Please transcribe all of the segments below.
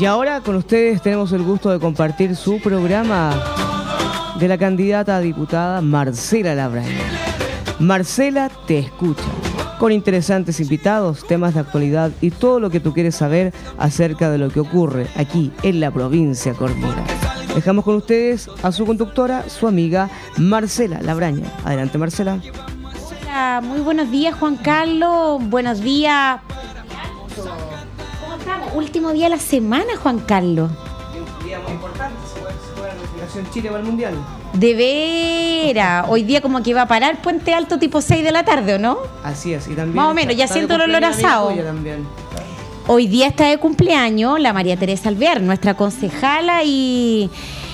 Y ahora con ustedes tenemos el gusto de compartir su programa de la candidata a diputada Marcela Labraña. Marcela te escucha, con interesantes invitados, temas de actualidad y todo lo que tú quieres saber acerca de lo que ocurre aquí en la provincia cordillera. Dejamos con ustedes a su conductora, su amiga Marcela Labraña. Adelante, Marcela. Hola, muy buenos días, Juan Carlos. Buenos días. ¿Cómo estamos? Último día de la semana, Juan Carlos. Un día muy importante, se juega la clasificación Chile para el Mundial. De veras, hoy día como que va a parar Puente Alto tipo 6 de la tarde, ¿o no? Así es, y también más o menos, ya siento el olor asado. También. Hoy día está de cumpleaños la María Teresa Alvear, nuestra concejala y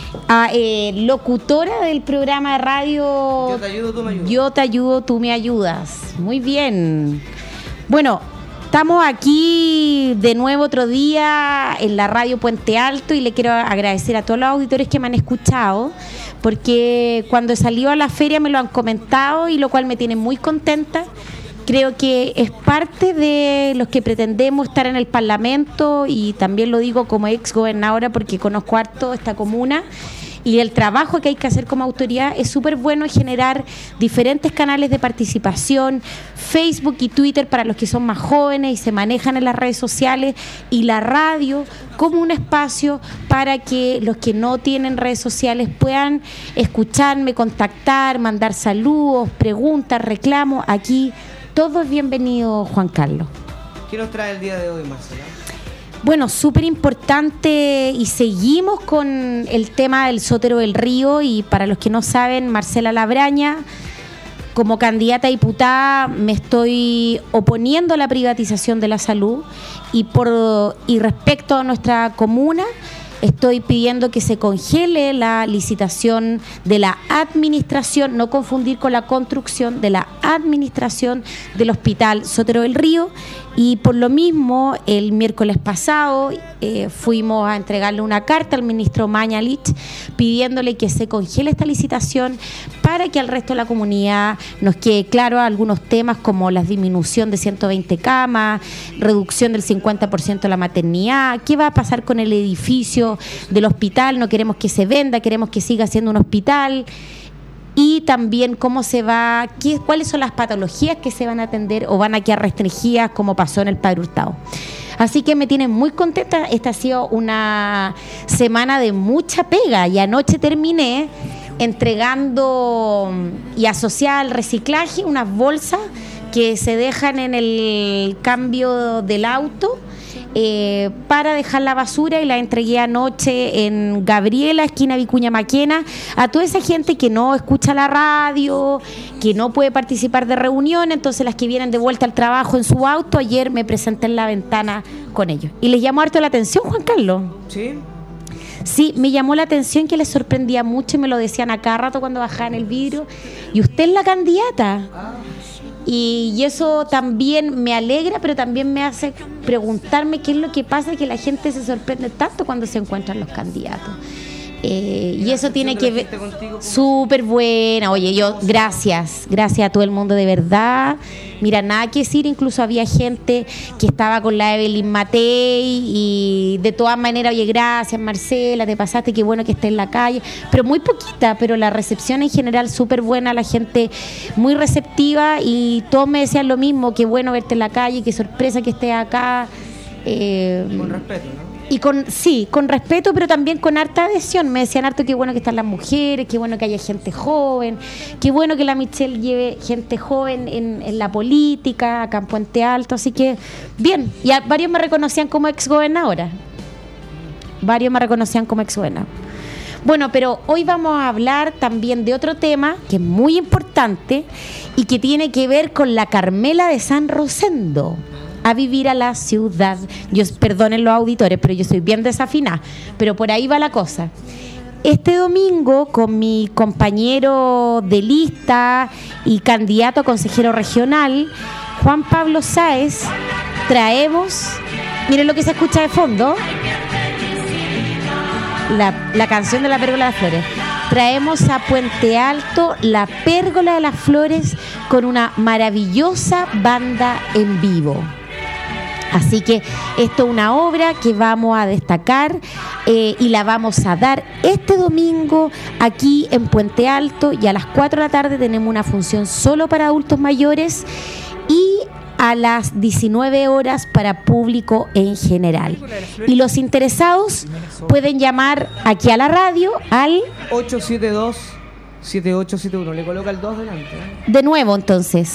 locutora del programa de radio Yo te ayudo, tú me ayudas. Yo te ayudo, tú me ayudas. Muy bien. Bueno, estamos aquí de nuevo otro día en la radio Puente Alto y le quiero agradecer a todos los auditores que me han escuchado, porque cuando salió a la feria me lo han comentado y lo cual me tiene muy contenta. Creo que es parte de los que pretendemos estar en el Parlamento y también lo digo como ex gobernadora porque conozco harto esta comuna y el trabajo que hay que hacer como autoridad es súper bueno generar diferentes canales de participación, Facebook y Twitter para los que son más jóvenes y se manejan en las redes sociales y la radio como un espacio para que los que no tienen redes sociales puedan escucharme, contactar, mandar saludos, preguntas, reclamos. Aquí todo es bienvenido, Juan Carlos. ¿Qué nos trae el día de hoy, Marcela? Bueno, súper importante y seguimos con el tema del Sotero del Río y para los que no saben, Marcela Labraña, como candidata a diputada me estoy oponiendo a la privatización de la salud y respecto a nuestra comuna estoy pidiendo que se congele la licitación de la administración, no confundir con la construcción de la administración del Hospital Sotero del Río. Y por lo mismo, el miércoles pasado fuimos a entregarle una carta al ministro Mañalich pidiéndole que se congele esta licitación para que al resto de la comunidad nos quede claro algunos temas como la disminución de 120 camas, reducción del 50% de la maternidad, qué va a pasar con el edificio del hospital, no queremos que se venda, queremos que siga siendo un hospital. Y también cómo se va, cuáles son las patologías que se van a atender o van a quedar restringidas como pasó en el Padre Hurtado. Así que me tiene muy contenta. Esta ha sido una semana de mucha pega y anoche terminé entregando y asociada al reciclaje unas bolsas que se dejan en el cambio del auto para dejar la basura y la entregué anoche en Gabriela, esquina Vicuña Maquena, a toda esa gente que no escucha la radio, que no puede participar de reuniones, entonces las que vienen de vuelta al trabajo en su auto, ayer me presenté en la ventana con ellos. Y les llamó harto la atención, Juan Carlos. ¿Sí? Sí, me llamó la atención que les sorprendía mucho y me lo decían a cada rato cuando bajaban el vidrio. ¿Y usted es la candidata? Y eso también me alegra, pero también me hace preguntarme qué es lo que pasa, que la gente se sorprende tanto cuando se encuentran los candidatos. Y eso tiene que ver súper buena. Oye, yo gracias a todo el mundo de verdad. Mira, nada que decir, incluso había gente que estaba con la Evelyn Matei y de todas maneras, oye, gracias Marcela, te pasaste, qué bueno que estés en la calle, pero muy poquita, pero la recepción en general súper buena, la gente muy receptiva y todos me decían lo mismo, qué bueno verte en la calle, qué sorpresa que estés acá. Con respeto, ¿no? Y con respeto, pero también con harta adhesión. Me decían harto qué bueno que están las mujeres, qué bueno que haya gente joven, qué bueno que la Michelle lleve gente joven en la política, acá en Puente Alto. Así que, bien. Y varios me reconocían como exgobernadora. Bueno, pero hoy vamos a hablar también de otro tema que es muy importante y que tiene que ver con la Carmela de San Rosendo. A vivir a la ciudad. Perdonen los auditores, pero yo soy bien desafinada, pero por ahí va la cosa. Este domingo, con mi compañero de lista y candidato a consejero regional, Juan Pablo Sáez, traemos, miren lo que se escucha de fondo, la canción de la Pérgola de las Flores. Traemos a Puente Alto la Pérgola de las Flores con una maravillosa banda en vivo. Así que esto es una obra que vamos a destacar y la vamos a dar este domingo aquí en Puente Alto, y a las 4 de la tarde tenemos una función solo para adultos mayores y a las 19 horas para público en general. Y los interesados pueden llamar aquí a la radio al 872-7871. Le coloca el 2 delante. De nuevo, entonces.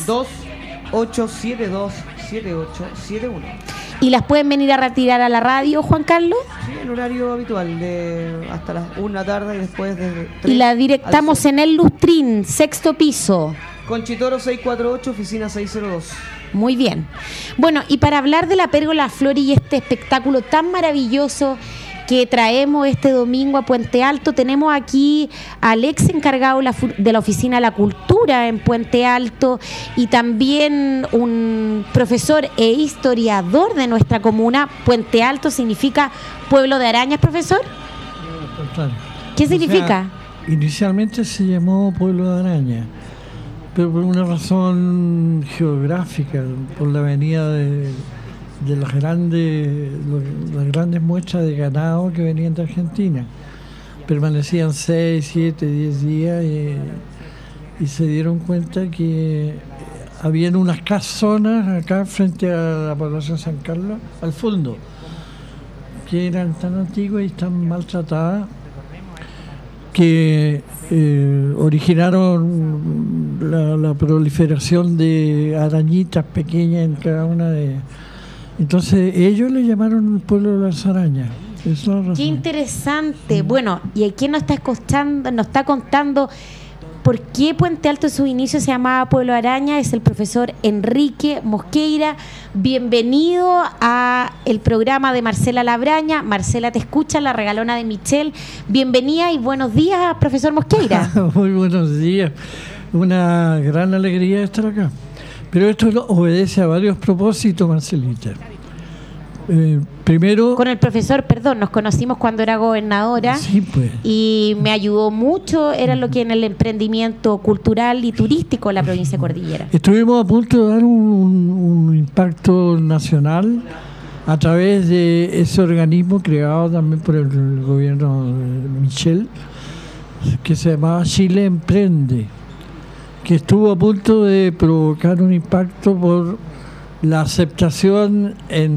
2872-7871. ¿Y las pueden venir a retirar a la radio, Juan Carlos? Sí, en horario habitual, de hasta las 1 de la tarde y después de 3. Y la directamos en el Lustrín, 6º piso. Conchitoro 648, oficina 602. Muy bien. Bueno, y para hablar de la Pérgola Flores y este espectáculo tan maravilloso que traemos este domingo a Puente Alto, tenemos aquí al ex encargado de la Oficina de la Cultura en Puente Alto y también un profesor e historiador de nuestra comuna. Puente Alto significa pueblo de arañas, profesor. ¿Qué significa? Inicialmente se llamó Pueblo de Araña, pero por una razón geográfica, por la venida de las grandes muestras de ganado que venían de Argentina. Permanecían 6, 7, 10 días y se dieron cuenta que habían unas casonas acá frente a la población San Carlos, al fondo, que eran tan antiguas y tan maltratadas que originaron la proliferación de arañitas pequeñas en cada una de ellas. Entonces ellos le llamaron el pueblo de las arañas. Es la razón. Qué interesante. Bueno, y aquí nos está contando por qué Puente Alto en su inicio se llamaba Pueblo Araña. Es el profesor Enrique Mosqueira. Bienvenido a el programa de Marcela Labraña. Marcela te escucha, la regalona de Michelle. Bienvenida y buenos días, profesor Mosqueira. Muy buenos días. Una gran alegría estar acá. Pero esto obedece a varios propósitos, Marcelita. Primero... Con el profesor, nos conocimos cuando era gobernadora. Sí, pues. Y me ayudó mucho, era lo que en el emprendimiento cultural y turístico de la provincia de Cordillera. Estuvimos a punto de dar un impacto nacional a través de ese organismo creado también por el gobierno de Michelle, que se llamaba Chile Emprende, que estuvo a punto de provocar un impacto por la aceptación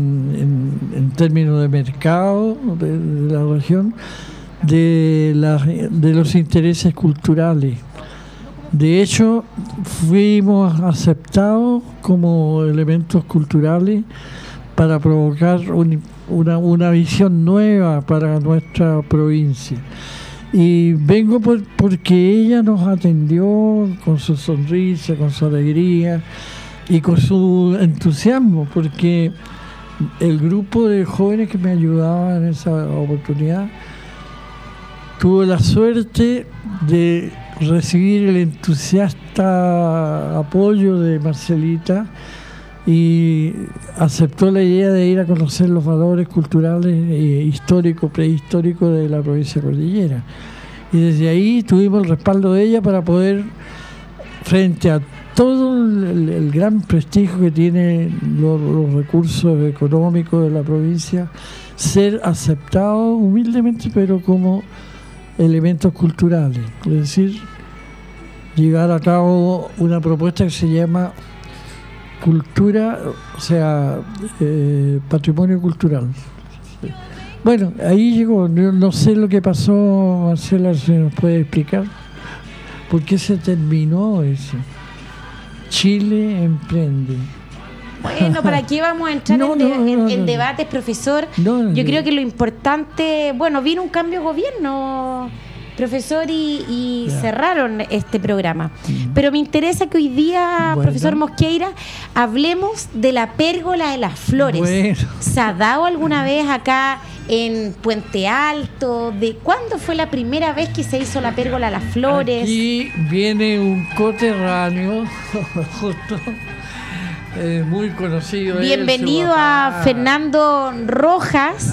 en términos de mercado de la región de los intereses culturales. De hecho, fuimos aceptados como elementos culturales para provocar una visión nueva para nuestra provincia. Y vengo porque ella nos atendió con su sonrisa, con su alegría y con su entusiasmo, porque el grupo de jóvenes que me ayudaban en esa oportunidad tuvo la suerte de recibir el entusiasta apoyo de Marcelita y aceptó la idea de ir a conocer los valores culturales históricos, prehistóricos de la provincia de Cordillera. Y desde ahí tuvimos el respaldo de ella para poder, frente a todo el gran prestigio que tienen los recursos económicos de la provincia, ser aceptados humildemente, pero como elementos culturales. Es decir, llevar a cabo una propuesta que se llama cultura, o sea, patrimonio cultural. Bueno, ahí llegó. No sé lo que pasó, Marcela, si nos puede explicar por qué se terminó eso. Chile Emprende. Bueno, ¿para qué vamos a entrar en debates, profesor? Yo creo que lo importante, vino un cambio de gobierno, profesor, y cerraron este programa. Pero me interesa que hoy día, profesor Mosqueira, hablemos de la Pérgola de las Flores. ¿Se ha dado alguna vez acá en Puente Alto? ¿De cuándo fue la primera vez que se hizo la Pérgola de las Flores? Aquí viene un coterráneo, justo, muy conocido. Bienvenido a Fernando Rojas.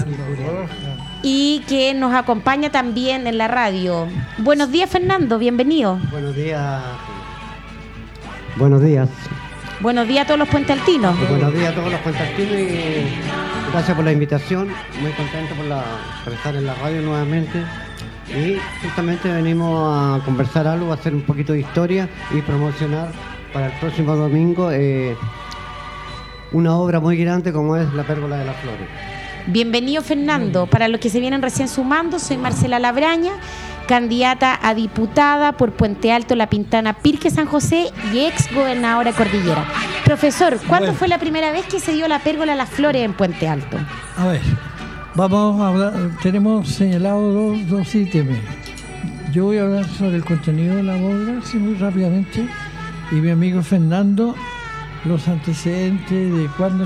Y que nos acompaña también en la radio. Buenos días, Fernando, bienvenido. Buenos días. Buenos días. Buenos días a todos los puentealtinos. Buenos días a todos los puentealtinos y gracias por la invitación. Muy contento por estar en la radio nuevamente. Y justamente venimos a conversar algo, a hacer un poquito de historia y promocionar para el próximo domingo una obra muy grande como es La Pérgola de las Flores. Bienvenido, Fernando. Para los que se vienen recién sumando, soy Marcela Labraña, candidata a diputada por Puente Alto, La Pintana, Pirque, San José y ex gobernadora Cordillera. Profesor, ¿cuándo fue la primera vez que se dio la Pérgola de las Flores en Puente Alto? A ver, vamos a hablar, tenemos señalado dos ítems. Yo voy a hablar sobre el contenido de la obra, así muy rápidamente, y mi amigo Fernando, los antecedentes de cuándo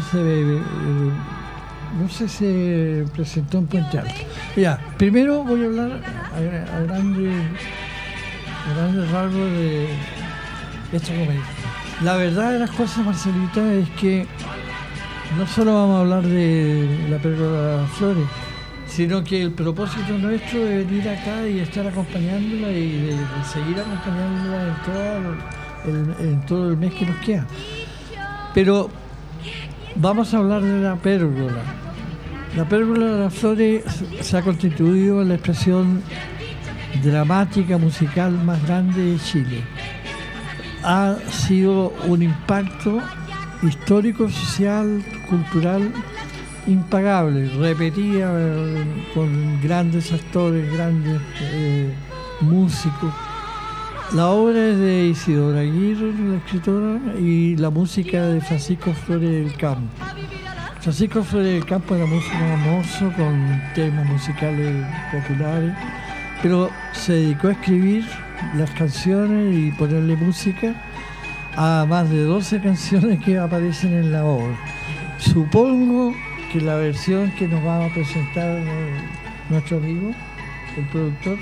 se presentó en Puente Alto. Ya, primero voy a hablar a grandes rasgos de esta comedia. La verdad de las cosas, Marcelita, es que no solo vamos a hablar de La Pérgola de las Flores, sino que el propósito nuestro es venir acá y estar acompañándola y de seguir acompañándola en todo el mes que nos queda. Pero vamos a hablar de la pérgola. La Pérgola de las Flores se ha constituido en la expresión dramática musical más grande de Chile. Ha sido un impacto histórico, social, cultural impagable, repetida con grandes actores, grandes músicos. La obra es de Isidora Aguirre, la escritora, y la música de Francisco Flores del Campo. Francisco Flores del Campo era músico famoso con temas musicales populares, pero se dedicó a escribir las canciones y ponerle música a más de 12 canciones que aparecen en la obra. Supongo que la versión que nos va a presentar nuestro amigo, el productor,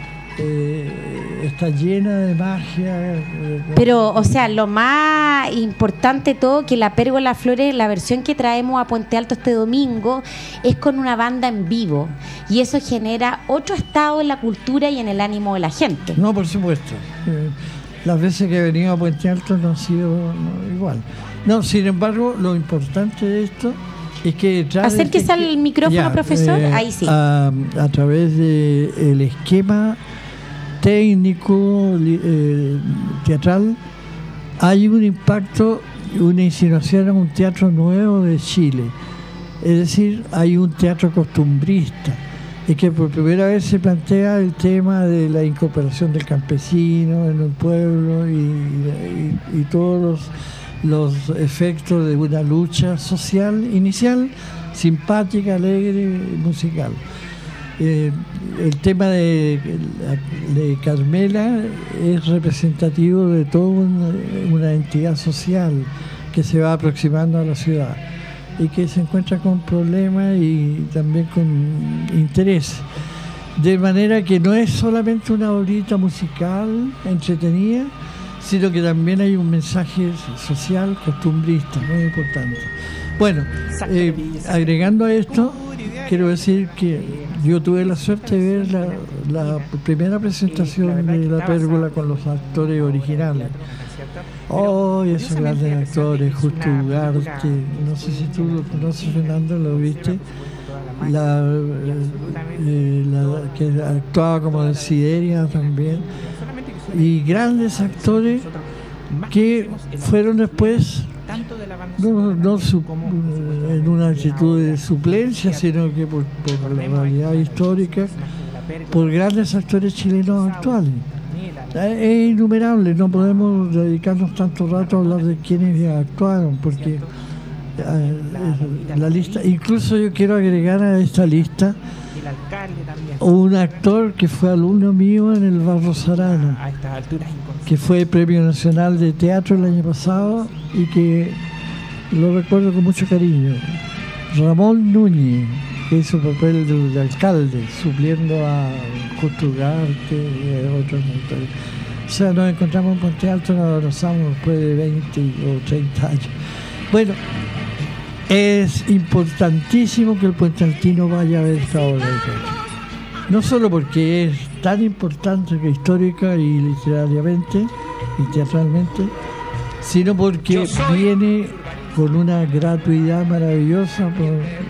está llena de magia. Pero, o sea, lo más importante de todo, que la Pérgola de las Flores, la versión que traemos a Puente Alto este domingo, es con una banda en vivo. Y eso genera otro estado en la cultura y en el ánimo de la gente. No, por supuesto. Las veces que he venido a Puente Alto no ha sido igual. No, sin embargo, lo importante de esto es que acérquese al micrófono, profesor. Ahí sí. A través del esquema técnico, teatral, hay un impacto, una insinuación a un teatro nuevo de Chile. Es decir, hay un teatro costumbrista. Es que por primera vez se plantea el tema de la incorporación del campesino en el pueblo y todos los efectos de una lucha social inicial, simpática, alegre, musical. El tema de Carmela es representativo de toda una entidad social que se va aproximando a la ciudad y que se encuentra con problemas y también con interés. De manera que no es solamente una obrita musical entretenida, sino que también hay un mensaje social costumbrista muy importante. Bueno, agregando a esto, quiero decir que yo tuve la suerte de ver la primera presentación de La Pérgola con los actores originales. Oh, esos grandes actores, Justo Ugarte, no sé si tú lo conoces, Fernando, lo viste, que actuaba como Desideria también, y grandes actores que fueron después no en una actitud de suplencia, sino que por la realidad histórica, por grandes actores chilenos actuales. Es innumerable, no podemos dedicarnos tanto rato a hablar de quienes actuaron, porque la lista, incluso yo quiero agregar a esta lista un actor que fue alumno mío en el Barros Arana, que fue Premio Nacional de Teatro el año pasado y que lo recuerdo con mucho cariño. Ramón Núñez, que hizo el papel de alcalde, supliendo a Justo Ugarte y otros actores. O sea, nos encontramos en Puente Alto, nos abrazamos después de 20 o 30 años. Bueno, es importantísimo que el puentealtino vaya a ver esta obra de teatro. No solo porque es tan importante que histórica y literariamente y teatralmente, sino porque viene con una gratuidad maravillosa, por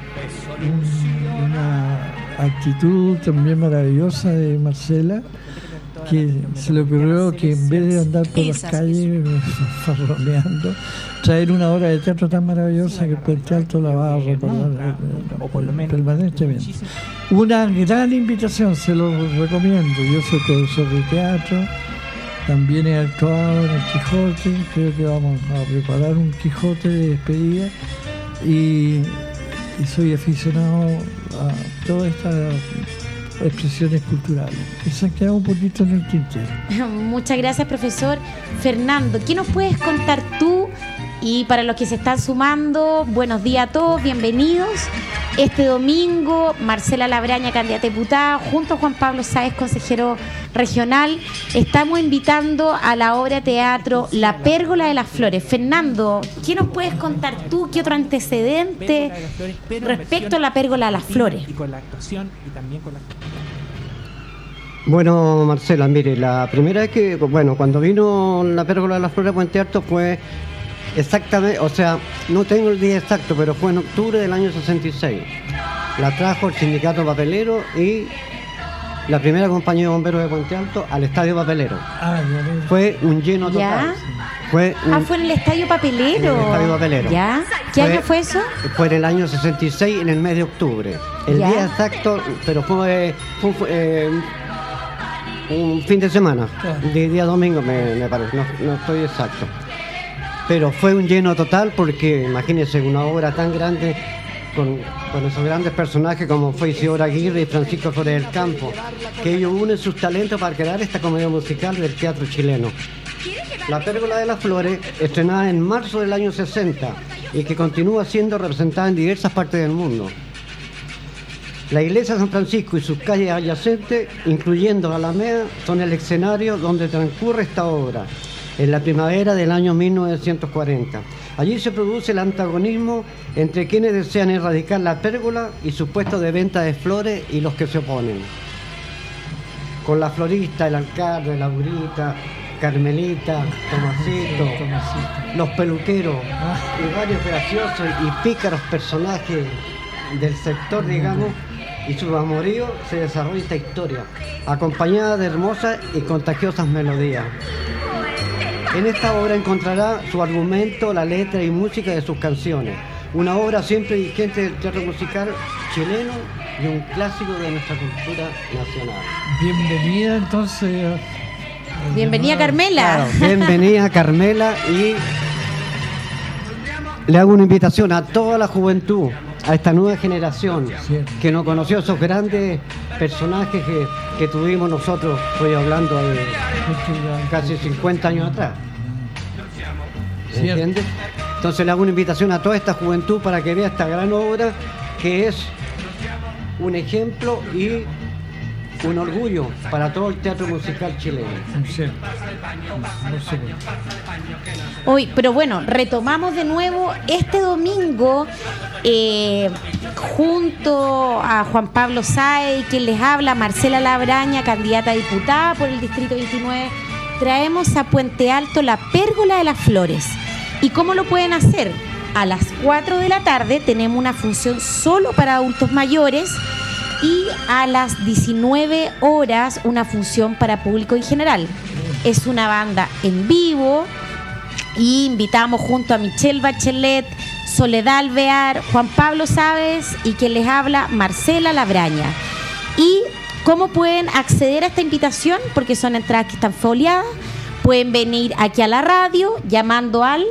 una actitud también maravillosa de Marcela, que se le ocurrió que en vez de andar por las calles farroneando, traer una obra de teatro tan maravillosa que el Puente Alto la va a recordar permanentemente. Una gran invitación, se lo recomiendo. Yo soy profesor de teatro, también he actuado en el Quijote, creo que vamos a preparar un Quijote de despedida y soy aficionado a todas estas expresiones culturales. Que se han quedado un poquito en el tintero. Muchas gracias, profesor. Fernando, ¿qué nos puedes contar tú? Y para los que se están sumando, buenos días a todos, bienvenidos. Este domingo, Marcela Labraña, candidata a diputada, junto a Juan Pablo Sáez, consejero regional, estamos invitando a la obra de teatro La Pérgola de las Flores. Fernando, ¿qué nos puedes contar tú? ¿Qué otro antecedente respecto a La Pérgola de las Flores? Y con la actuación y también con la... Bueno, Marcela, mire, la primera vez que, bueno, cuando vino La Pérgola de las Flores a Puente Alto fue exactamente, o sea, no tengo el día exacto, pero fue en octubre del año 66. La trajo el sindicato papelero y la primera compañía de bomberos de Puente Alto al estadio papelero. Fue un lleno total. Fue en el estadio papelero. En el estadio papelero. ¿Ya? ¿Qué año fue eso? Fue en el año 66, en el mes de octubre. El día exacto, pero fue un fin de semana, de día domingo me parece, no estoy exacto. Pero fue un lleno total porque, imagínense, una obra tan grande con esos grandes personajes como fue Isidora Aguirre y Francisco Flores del Campo, que ellos unen sus talentos para crear esta comedia musical del teatro chileno. La Pérgola de las Flores, estrenada en marzo del año 60 y que continúa siendo representada en diversas partes del mundo. La iglesia de San Francisco y sus calles adyacentes, incluyendo la Alameda, son el escenario donde transcurre esta obra, en la primavera del año 1940. Allí se produce el antagonismo entre quienes desean erradicar la pérgola y su puesto de venta de flores y los que se oponen. Con la florista, el alcalde, Laurita, Carmelita, Tomasito, los peluqueros y varios graciosos y pícaros personajes del sector, digamos, y su amorío se desarrolla esta historia, acompañada de hermosas y contagiosas melodías. En esta obra encontrará su argumento, la letra y música de sus canciones. Una obra siempre vigente del teatro musical chileno y un clásico de nuestra cultura nacional. Bienvenida entonces. Bienvenida, Carmela. Claro, bienvenida, Carmela, y le hago una invitación a toda la juventud, a esta nueva generación que no conoció esos grandes personajes que tuvimos nosotros, estoy hablando de casi 50 años atrás. ¿Entiendes? Entonces le hago una invitación a toda esta juventud para que vea esta gran obra que es un ejemplo y un orgullo para todo el teatro musical chileno. Hoy, pero bueno, retomamos de nuevo este domingo junto a Juan Pablo Sáez, quien les habla, Marcela Labraña, candidata a diputada por el Distrito 29. Traemos a Puente Alto La Pérgola de las Flores. ¿Y cómo lo pueden hacer? A las 4 de la tarde tenemos una función solo para adultos mayores y a las 19 horas una función para público en general. Es una banda en vivo y invitamos junto a Michelle Bachelet, Soledad Alvear, Juan Pablo Sáez y quien les habla, Marcela Labraña. ¿Y cómo pueden acceder a esta invitación? Porque son entradas que están foliadas. Pueden venir aquí a la radio llamando al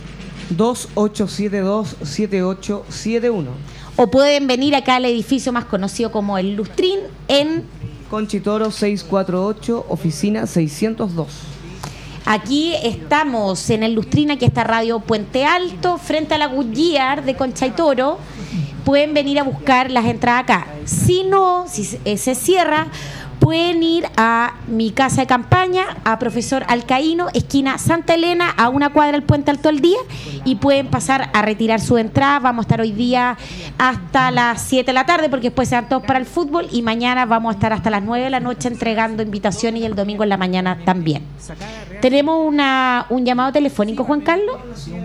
2872-7871. O pueden venir acá al edificio más conocido como el Lustrín en Conchitoro 648, oficina 602. Aquí estamos en el Lustrín, aquí está Radio Puente Alto, frente a la Goodyear de Concha y Toro. Pueden venir a buscar las entradas acá. Si no, si se cierra, pueden ir a mi casa de campaña, a Profesor Alcaíno, esquina Santa Elena, a una cuadra del Puente Alto al Día, y pueden pasar a retirar su entrada. Vamos a estar hoy día hasta las 7 de la tarde, porque después se van todos para el fútbol, y mañana vamos a estar hasta las 9 de la noche entregando invitaciones, y el domingo en la mañana también. Tenemos un llamado telefónico, Juan Carlos.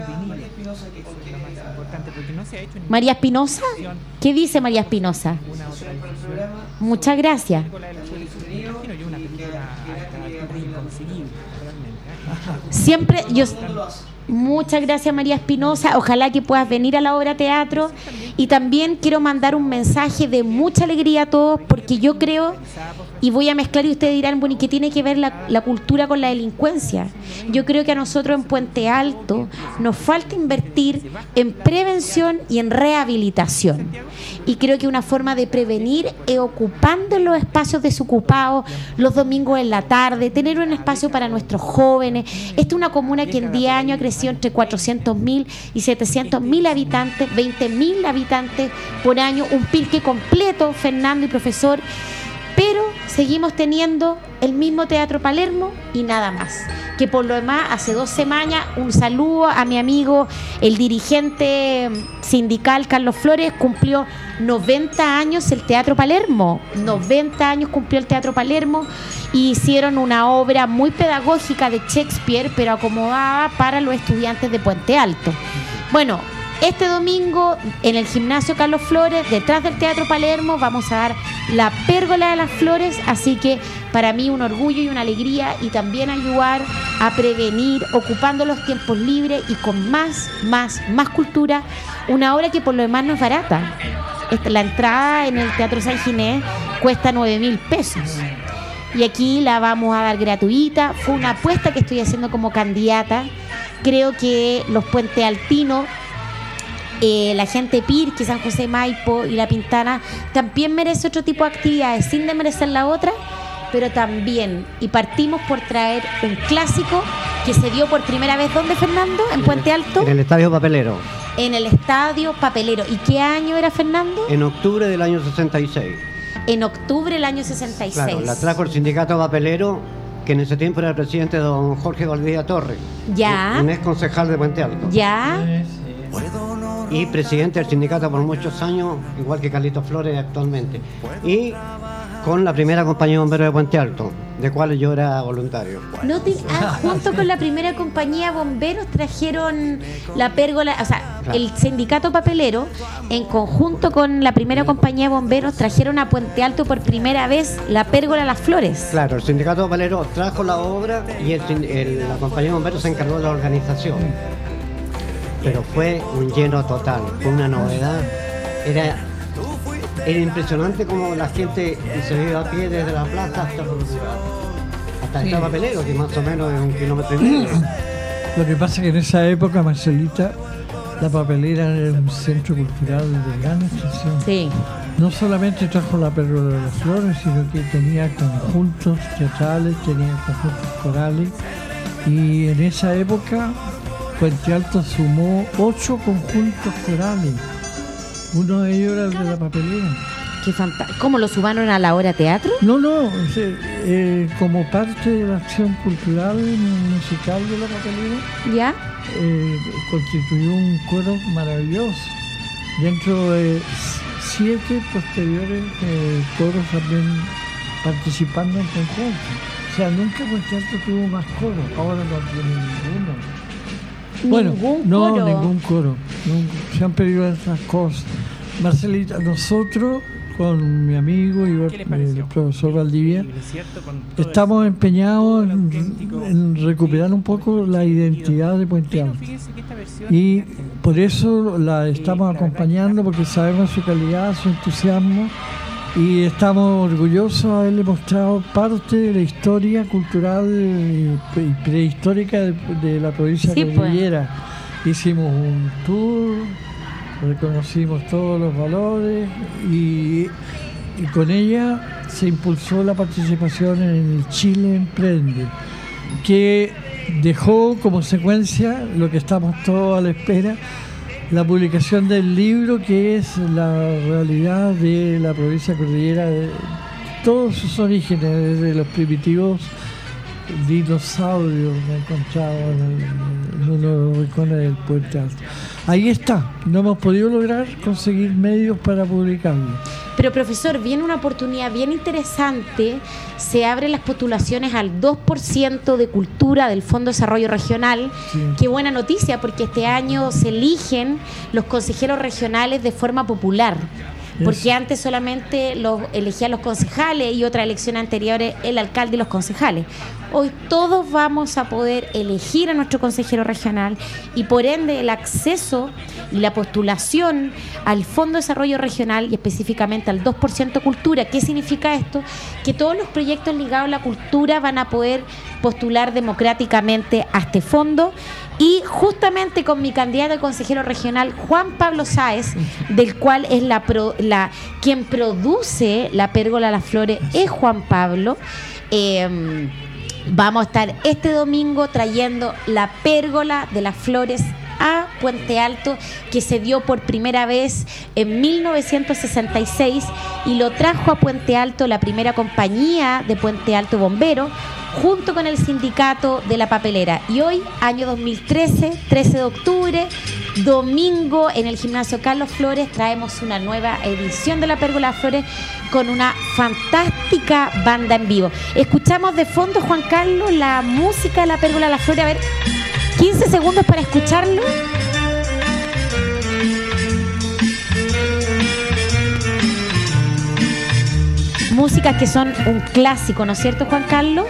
María Espinosa, ¿qué dice María Espinosa? Muchas gracias. Siempre yo. Muchas gracias, María Espinosa. Ojalá que puedas venir a la obra teatro. Y también quiero mandar un mensaje de mucha alegría a todos, porque yo creo, y voy a mezclar y ustedes dirán, bueno, ¿y qué tiene que ver la cultura con la delincuencia? Yo creo que a nosotros en Puente Alto nos falta invertir en prevención y en rehabilitación. Y creo que una forma de prevenir es ocupando los espacios desocupados los domingos en la tarde, tener un espacio para nuestros jóvenes. Esta es una comuna que en 10 años ha crecido entre 400.000 y 700.000 habitantes, 20.000 habitantes por año, un pirque completo, Fernando y profesor, pero seguimos teniendo el mismo Teatro Palermo y nada más. Que por lo demás, hace 2 semanas, un saludo a mi amigo, el dirigente sindical Carlos Flores, cumplió 90 años el Teatro Palermo, 90 años cumplió el Teatro Palermo, y hicieron una obra muy pedagógica de Shakespeare, pero acomodada para los estudiantes de Puente Alto. Bueno, este domingo en el gimnasio Carlos Flores, detrás del Teatro Palermo, vamos a dar la Pérgola de las Flores, así que para mí un orgullo y una alegría, y también ayudar a prevenir, ocupando los tiempos libres y con más cultura, una obra que por lo demás no es barata. La entrada en el Teatro San Ginés cuesta 9.000 pesos. Y aquí la vamos a dar gratuita. Fue una apuesta que estoy haciendo como candidata. Creo que los puentealtinos, la gente de Pirque, San José Maipo y La Pintana también merece otro tipo de actividades, sin desmerecer la otra, pero también, y partimos por traer un clásico que se dio por primera vez, ¿dónde, Fernando? En Puente Alto. En el Estadio Papelero. En el Estadio Papelero. ¿Y qué año era, Fernando? En octubre del año 66. En octubre del año 66. Claro, la trajo el sindicato papelero, que en ese tiempo era el presidente don Jorge Valdivia Torres. Ya. Un ex concejal de Puente Alto. Ya. Y presidente del sindicato por muchos años, igual que Carlitos Flores actualmente. Y con la primera compañía de bomberos de Puente Alto, de cual yo era voluntario. Junto con la primera compañía de bomberos trajeron la pérgola, o sea, claro. El sindicato papelero, en conjunto con la primera compañía de bomberos, trajeron a Puente Alto por primera vez la Pérgola de las Flores. Claro, el sindicato papelero trajo la obra y la compañía de bomberos se encargó de la organización. Pero fue un lleno total, fue una novedad. Era impresionante como la gente se iba a pie desde la plaza hasta el papelero, que más o menos es 1,5 kilómetros. Lo que pasa es que en esa época, Marcelita, la papelera era un centro cultural de gran extensión. Sí. No solamente trajo la Pérgola de las Flores, sino que tenía conjuntos teatrales, tenía conjuntos corales, y en esa época Puente Alto sumó 8 conjuntos corales. Uno de ellos era el de la papelera. Qué fantástico. ¿Cómo lo sumaron a la hora teatro? No, como parte de la acción cultural musical de la papelera. ¿Ya? Constituyó un coro maravilloso. Dentro de 7 posteriores coros también participando en Puente Alto. O sea, nunca Puente Alto tuvo más coros. Ahora no tiene ninguno. Bueno, ningún coro. Se han pedido estas cosas. Marcelita, nosotros con mi amigo y el profesor Valdivia estamos empeñados en recuperar un poco la identidad de Puente Alto. Y por eso la estamos acompañando, porque sabemos su calidad, su entusiasmo, y estamos orgullosos de haberle mostrado parte de la historia cultural y prehistórica de la provincia de Cordillera. Hicimos un tour, reconocimos todos los valores y con ella se impulsó la participación en el Chile Emprende, que dejó como secuencia lo que estamos todos a la espera, la publicación del libro, que es la realidad de la provincia cordillera todos sus orígenes, desde los primitivos dinosaurios encontrados en uno de los rincones del Puente Alto. Ahí está, no hemos podido lograr conseguir medios para publicarlo. Pero profesor, viene una oportunidad bien interesante, se abren las postulaciones al 2% de cultura del Fondo de Desarrollo Regional. Sí. Qué buena noticia, porque este año se eligen los consejeros regionales de forma popular. Porque antes solamente los elegían los concejales y otras elecciones anteriores el alcalde y los concejales. Hoy todos vamos a poder elegir a nuestro consejero regional y por ende el acceso y la postulación al Fondo de Desarrollo Regional y específicamente al 2% Cultura. ¿Qué significa esto? Que todos los proyectos ligados a la cultura van a poder postular democráticamente a este fondo. Y justamente con mi candidato a consejero regional, Juan Pablo Sáez, del cual es quien produce la Pérgola Las Flores, es Juan Pablo. Vamos a estar este domingo trayendo la Pérgola de las Flores a Puente Alto, que se dio por primera vez en 1966 y lo trajo a Puente Alto la primera compañía de Puente Alto Bombero, junto con el sindicato de la papelera. Y hoy, año 2013, 13 de octubre, domingo, en el gimnasio Carlos Flores, traemos una nueva edición de la Pérgola Flores con una fantástica banda en vivo. Escuchamos de fondo, Juan Carlos, la música de la Pérgola Las Flores. A ver, 15 segundos para escucharlo. Músicas que son un clásico, ¿no es cierto, Juan Carlos?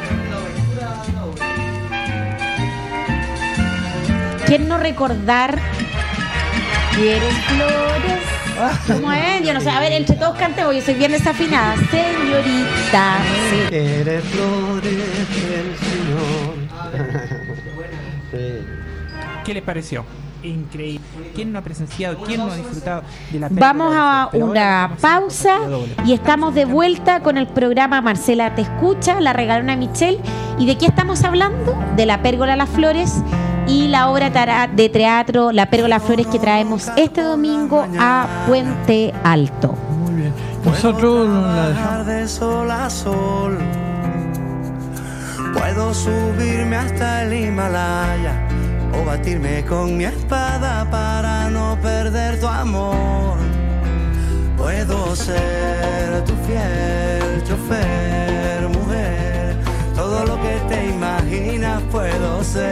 ¿Quién no recordar? ¿Quieres flores? ¿Cómo es? Yo no sé. A ver, entre todos cantemos. Yo soy bien desafinada. Señorita. Sí. ¿Quieres flores del Señor? Sí. ¿Qué les pareció? Increíble. ¿Quién no ha presenciado? ¿Quién no ha disfrutado de la Pérgola? Vamos a una pausa y estamos de vuelta con el programa Marcela Te Escucha, la regalona Michelle. ¿Y de qué estamos hablando? De la Pérgola Las Flores y la obra de teatro La Pérgola Las Flores que traemos este domingo a Puente Alto. Muy bien. Nosotros la dejamos de sol a sol. Puedo subirme hasta el Himalaya o batirme con mi espada para no perder tu amor. Puedo ser tu fiel chofer, mujer, todo lo que te imaginas puedo ser.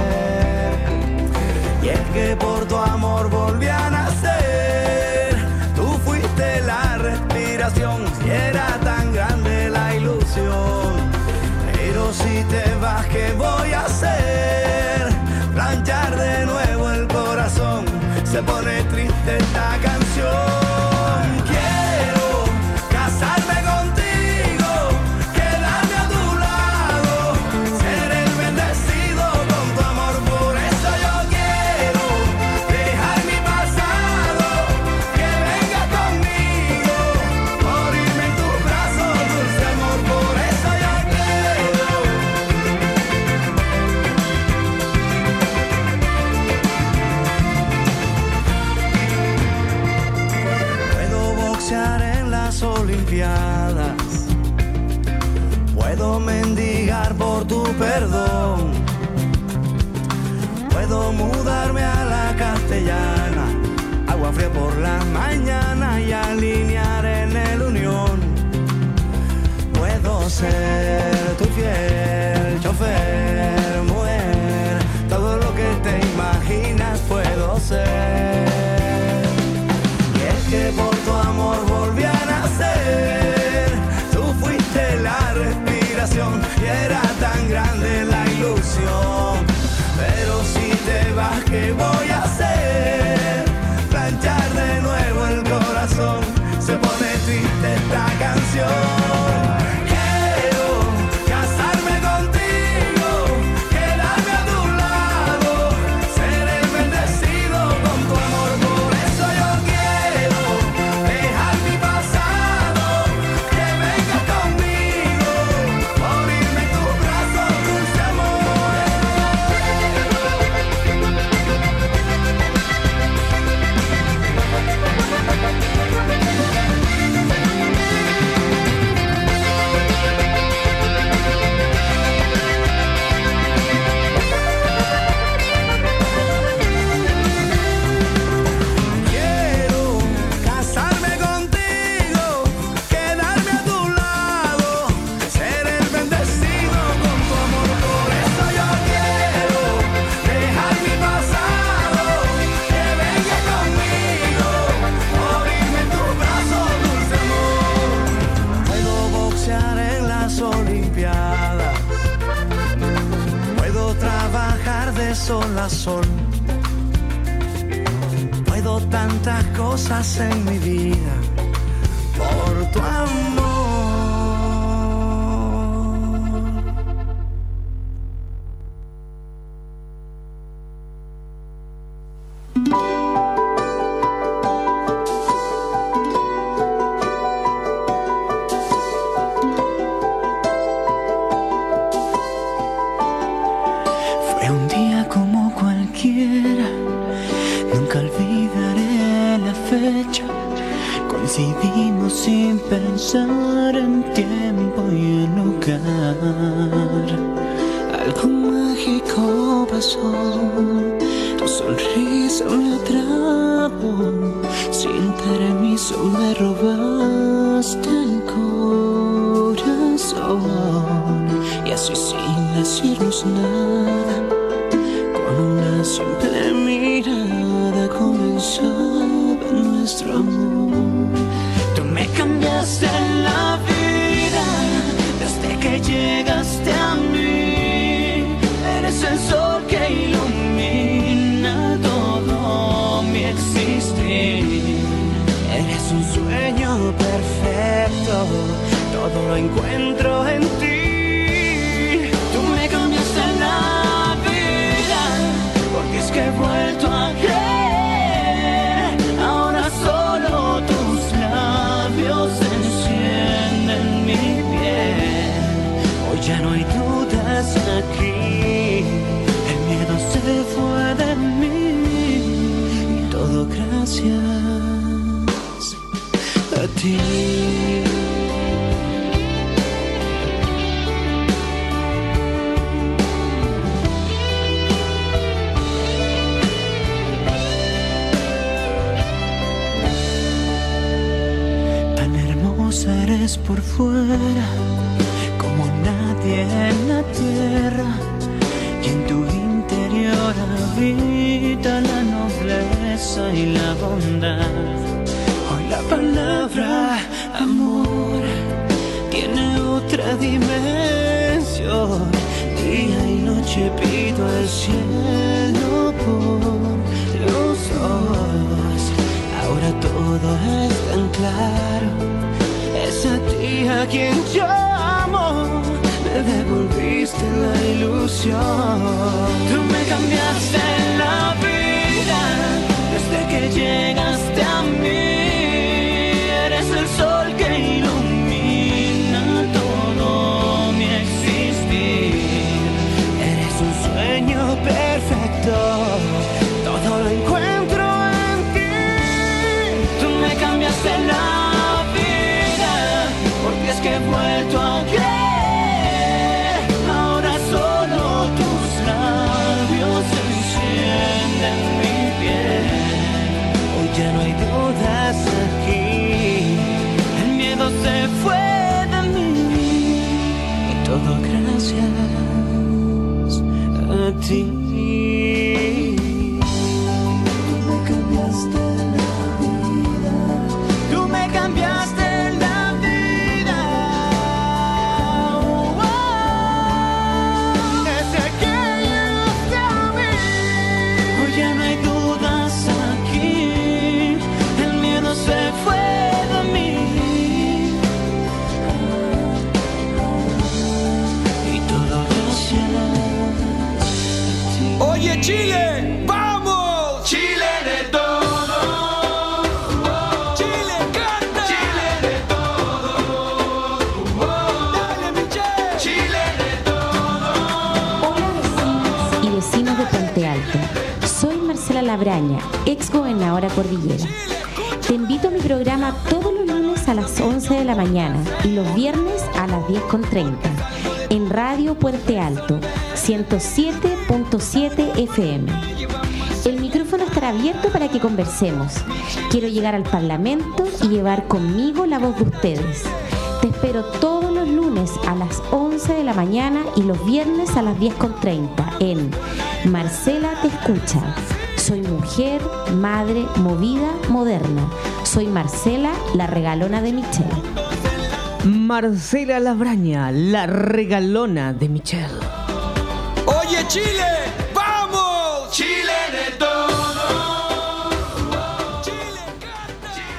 Y es que por tu amor volví a nacer. Tú fuiste la respiración, si era tan grande la ilusión. Pero si te vas, ¿qué voy a hacer? Planchar de nuevo el corazón, se pone triste esta canción. Quiero casarme contigo, quedarme a tu lado, ser el bendecido con tu amor. Por eso yo quiero dejar mi pasado, que venga conmigo, morirme en tus brazos, dulce amor. Por eso yo en las Olimpiadas, puedo mendigar por tu perdón, puedo mudarme a la Castellana, agua fría por las mañanas y alinear en el Unión. Puedo ser tu fiel chofer, mujer, todo lo que te imaginas puedo ser. Que por tu amor volví a nacer. Tú fuiste la respiración y era tan grande la ilusión. Pero si te vas, ¿qué voy a corazón. Puedo tantas cosas en mi vida por tu amor. Fue un día como cualquiera, nunca olvidaré la fecha. Coincidimos sin pensar en tiempo y en lugar. Algo mágico pasó, tu sonrisa me atrapó. Sin permiso me robaste el corazón. Y así sin decirnos nada, con una simple mirada comenzaba nuestro amor. Tú me cambiaste la vida desde que llegaste a mí. Eres el sol que ilumina todo mi existir. Eres un sueño perfecto, todo lo encuentro en ti. Tú me cambiaste la vida, porque es que he vuelto a creer. Ahora solo tus labios encienden mi piel. Hoy ya no hay dudas aquí, el miedo se fue de mí. Y todo gracias a ti. Eres por fuera como nadie en la tierra, y en tu interior habita la nobleza y la bondad. Hoy la palabra amor tiene otra dimensión. Día y noche pido al cielo por los dos. Ahora todo es tan claro. Es a ti a quien llamo, me devolviste la ilusión. Tú me cambiaste la vida desde que llegaste a mí. Eres el sol que ilumina todo mi existir. Eres un sueño perfecto, todo lo encuentro en ti. Tú me cambiaste la es que he vuelto a creer. Ahora solo tus labios encienden mi piel. Hoy ya no hay dudas aquí, el miedo se fue de mí. Y todo gracias a ti. Tú me cambiaste la vida. Tú me cambiaste. Chile, vamos, Chile de todo, Chile canta, Chile de todo, dale Michelle, Chile de todo. Hola vecinas y vecinos de Puente Alto, soy Marcela Labraña, ex gobernadora cordillera. Te invito a mi programa todos los lunes a las 11 de la mañana y los viernes a las 10:30 en Radio Puente Alto 107.7 FM. El micrófono estará abierto para que conversemos. Quiero llegar al Parlamento y llevar conmigo la voz de ustedes. Te espero todos los lunes a las 11 de la mañana y los viernes a las 10:30 en Marcela Te Escucha. Soy mujer, madre, movida, moderna. Soy Marcela, la regalona de Michelle. Marcela Labraña, la regalona de Michelle. Oye Chile, vamos, Chile.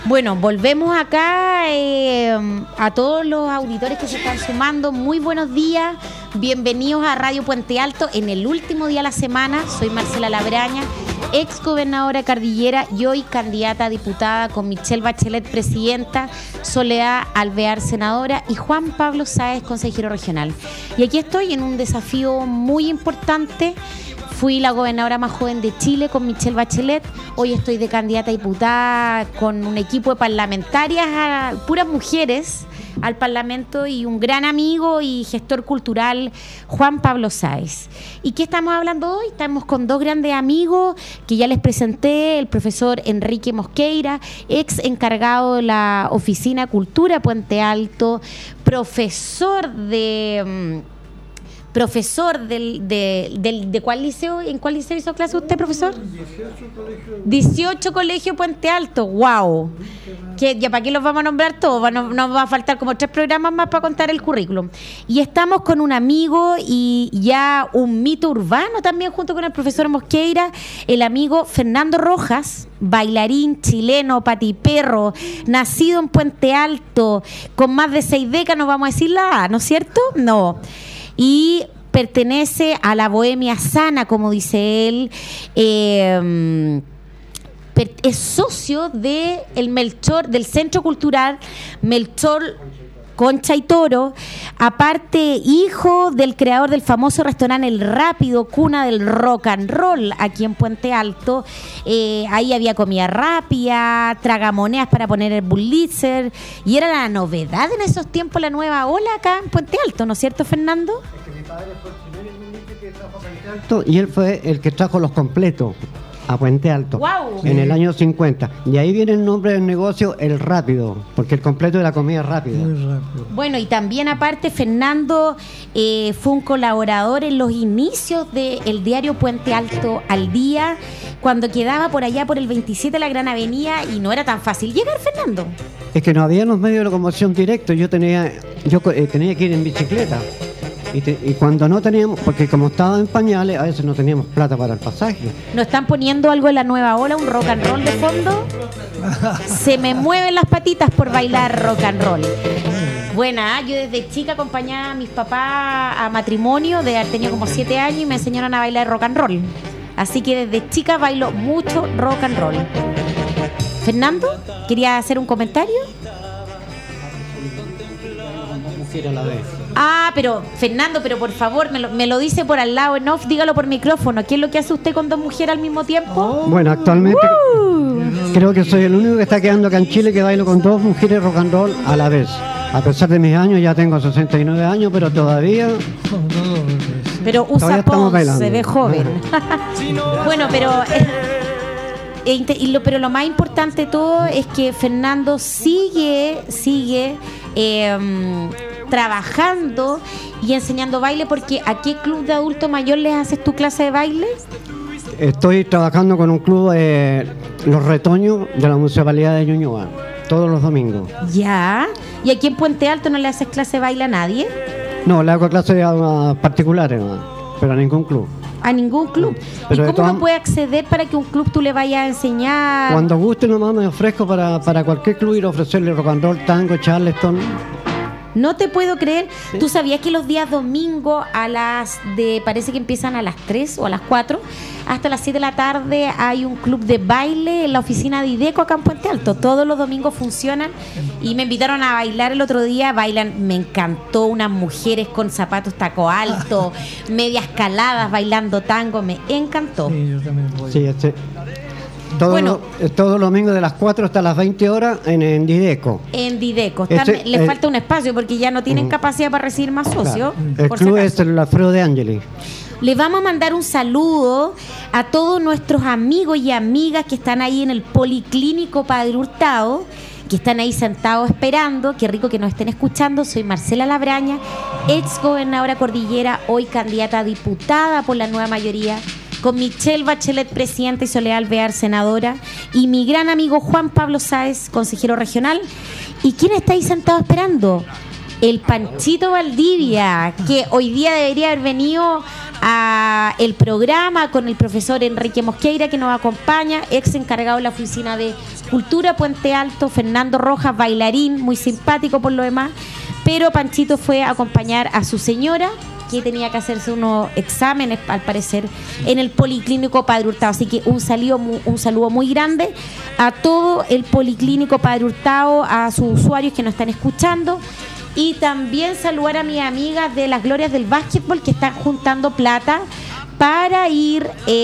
Bueno, volvemos acá a todos los auditores que se están sumando. Muy buenos días, bienvenidos a Radio Puente Alto en el último día de la semana. Soy Marcela Labraña, ex gobernadora de Cordillera y hoy candidata a diputada con Michelle Bachelet, presidenta, Soledad Alvear, senadora, y Juan Pablo Sáez, consejero regional. Y aquí estoy en un desafío muy importante. Fui la gobernadora más joven de Chile con Michelle Bachelet. Hoy estoy de candidata a diputada con un equipo de parlamentarias, puras mujeres, al Parlamento, y un gran amigo y gestor cultural, Juan Pablo Sáez. ¿Y qué estamos hablando hoy? Estamos con dos grandes amigos que ya les presenté: el profesor Enrique Mosqueira, ex encargado de la Oficina Cultura Puente Alto, profesor de ¿cuál liceo? ¿En cuál liceo hizo clase usted, profesor? 18 Colegio Puente Alto. ¡Wow! ¿Ya para qué los vamos a nombrar todos? Nos va a faltar como 3 programas más para contar el currículum. Y estamos con un amigo y ya un mito urbano también, junto con el profesor Mosqueira, el amigo Fernando Rojas, bailarín chileno, patiperro, nacido en Puente Alto, con más de 6 décadas, no vamos a decir la A, ¿no es cierto? No. Y pertenece a la bohemia sana, como dice él. Es socio de el Melchor, del Centro Cultural Melchor Concha y Toro, aparte hijo del creador del famoso restaurante El Rápido, cuna del rock and roll aquí en Puente Alto. Ahí había comida rápida, tragamonedas para poner el Bullitzer, y era la novedad en esos tiempos, la nueva ola acá en Puente Alto, ¿no es cierto, Fernando? Es que mi padre fue el primer Bullitzer que trajo a Puente Alto, y él fue el que trajo los completos a Puente Alto. ¡Wow! En el año 50. Y ahí viene el nombre del negocio, El Rápido, porque el completo de la comida rápida. Muy rápido. Bueno, y también aparte Fernando fue un colaborador en los inicios del diario Puente Alto al Día, cuando quedaba por allá por el 27 de la Gran Avenida, y no era tan fácil llegar, Fernando. Es que no había los medios de locomoción directos, yo tenía que ir en bicicleta. Y cuando no teníamos, porque como estaba en pañales, a veces no teníamos plata para el pasaje. ¿Nos están poniendo algo de la nueva ola, un rock and roll de fondo? Se me mueven las patitas por bailar rock and roll. Buena, yo desde chica acompañaba a mis papás a matrimonio, de haber tenido como 7 años, y me enseñaron a bailar rock and roll. Así que desde chica bailo mucho rock and roll. Fernando, ¿quería hacer un comentario? A la vez. Ah, pero Fernando, pero por favor, me lo dice por al lado, en off, dígalo por micrófono. ¿Qué es lo que hace usted con 2 mujeres al mismo tiempo? Bueno, actualmente creo que soy el único que está quedando acá en Chile que bailo con 2 mujeres rock and roll a la vez. A pesar de mis años, ya tengo 69 años, pero todavía... Pero usa Pons, se ve joven. Bueno, pero... pero lo más importante de todo es que Fernando sigue trabajando y enseñando baile, porque ¿a qué club de adulto mayor les haces tu clase de baile? Estoy trabajando con un club, Los Retoños, de la Municipalidad de Ñuñoa, todos los domingos. Ya. ¿Y aquí en Puente Alto no le haces clase de baile a nadie? No, le hago clases particulares, pero a ningún club. ¿A ningún club? Pero ¿y cómo uno puede acceder para que un club tú le vayas a enseñar? Cuando guste nomás me ofrezco para cualquier club ir a ofrecerle rock and roll, tango, charleston. No te puedo creer. ¿Sí? ¿Tú sabías que los días domingos parece que empiezan a las 3 o a las 4, hasta las 7 de la tarde hay un club de baile en la oficina de IDECO acá en Puente Alto? Todos los domingos funcionan, y me invitaron a bailar el otro día. Bailan, me encantó, unas mujeres con zapatos taco alto, medias caladas, bailando tango, me encantó. Sí, yo también voy. Sí, todos los domingos de las 4 hasta las 20 horas en Dideco. En Dideco. Les falta un espacio porque ya no tienen capacidad para recibir más socios. Claro. El club es el Alfredo de Ángeles. Le vamos a mandar un saludo a todos nuestros amigos y amigas que están ahí en el Policlínico Padre Hurtado, que están ahí sentados esperando. Qué rico que nos estén escuchando. Soy Marcela Labraña, ex gobernadora Cordillera, hoy candidata a diputada por la nueva mayoría, con Michelle Bachelet, presidenta, y Soledad Alvear, senadora, y mi gran amigo Juan Pablo Sáez, consejero regional. ¿Y quién está ahí sentado esperando? El Panchito Valdivia, que hoy día debería haber venido a el programa con el profesor Enrique Mosqueira, que nos acompaña, ex encargado de la Oficina de Cultura Puente Alto, Fernando Rojas, bailarín, muy simpático por lo demás, pero Panchito fue a acompañar a su señora, que tenía que hacerse unos exámenes, al parecer, en el Policlínico Padre Hurtado. Así que un saludo muy grande a todo el Policlínico Padre Hurtado, a sus usuarios que nos están escuchando. Y también saludar a mis amigas de las glorias del básquetbol que están juntando plata para ir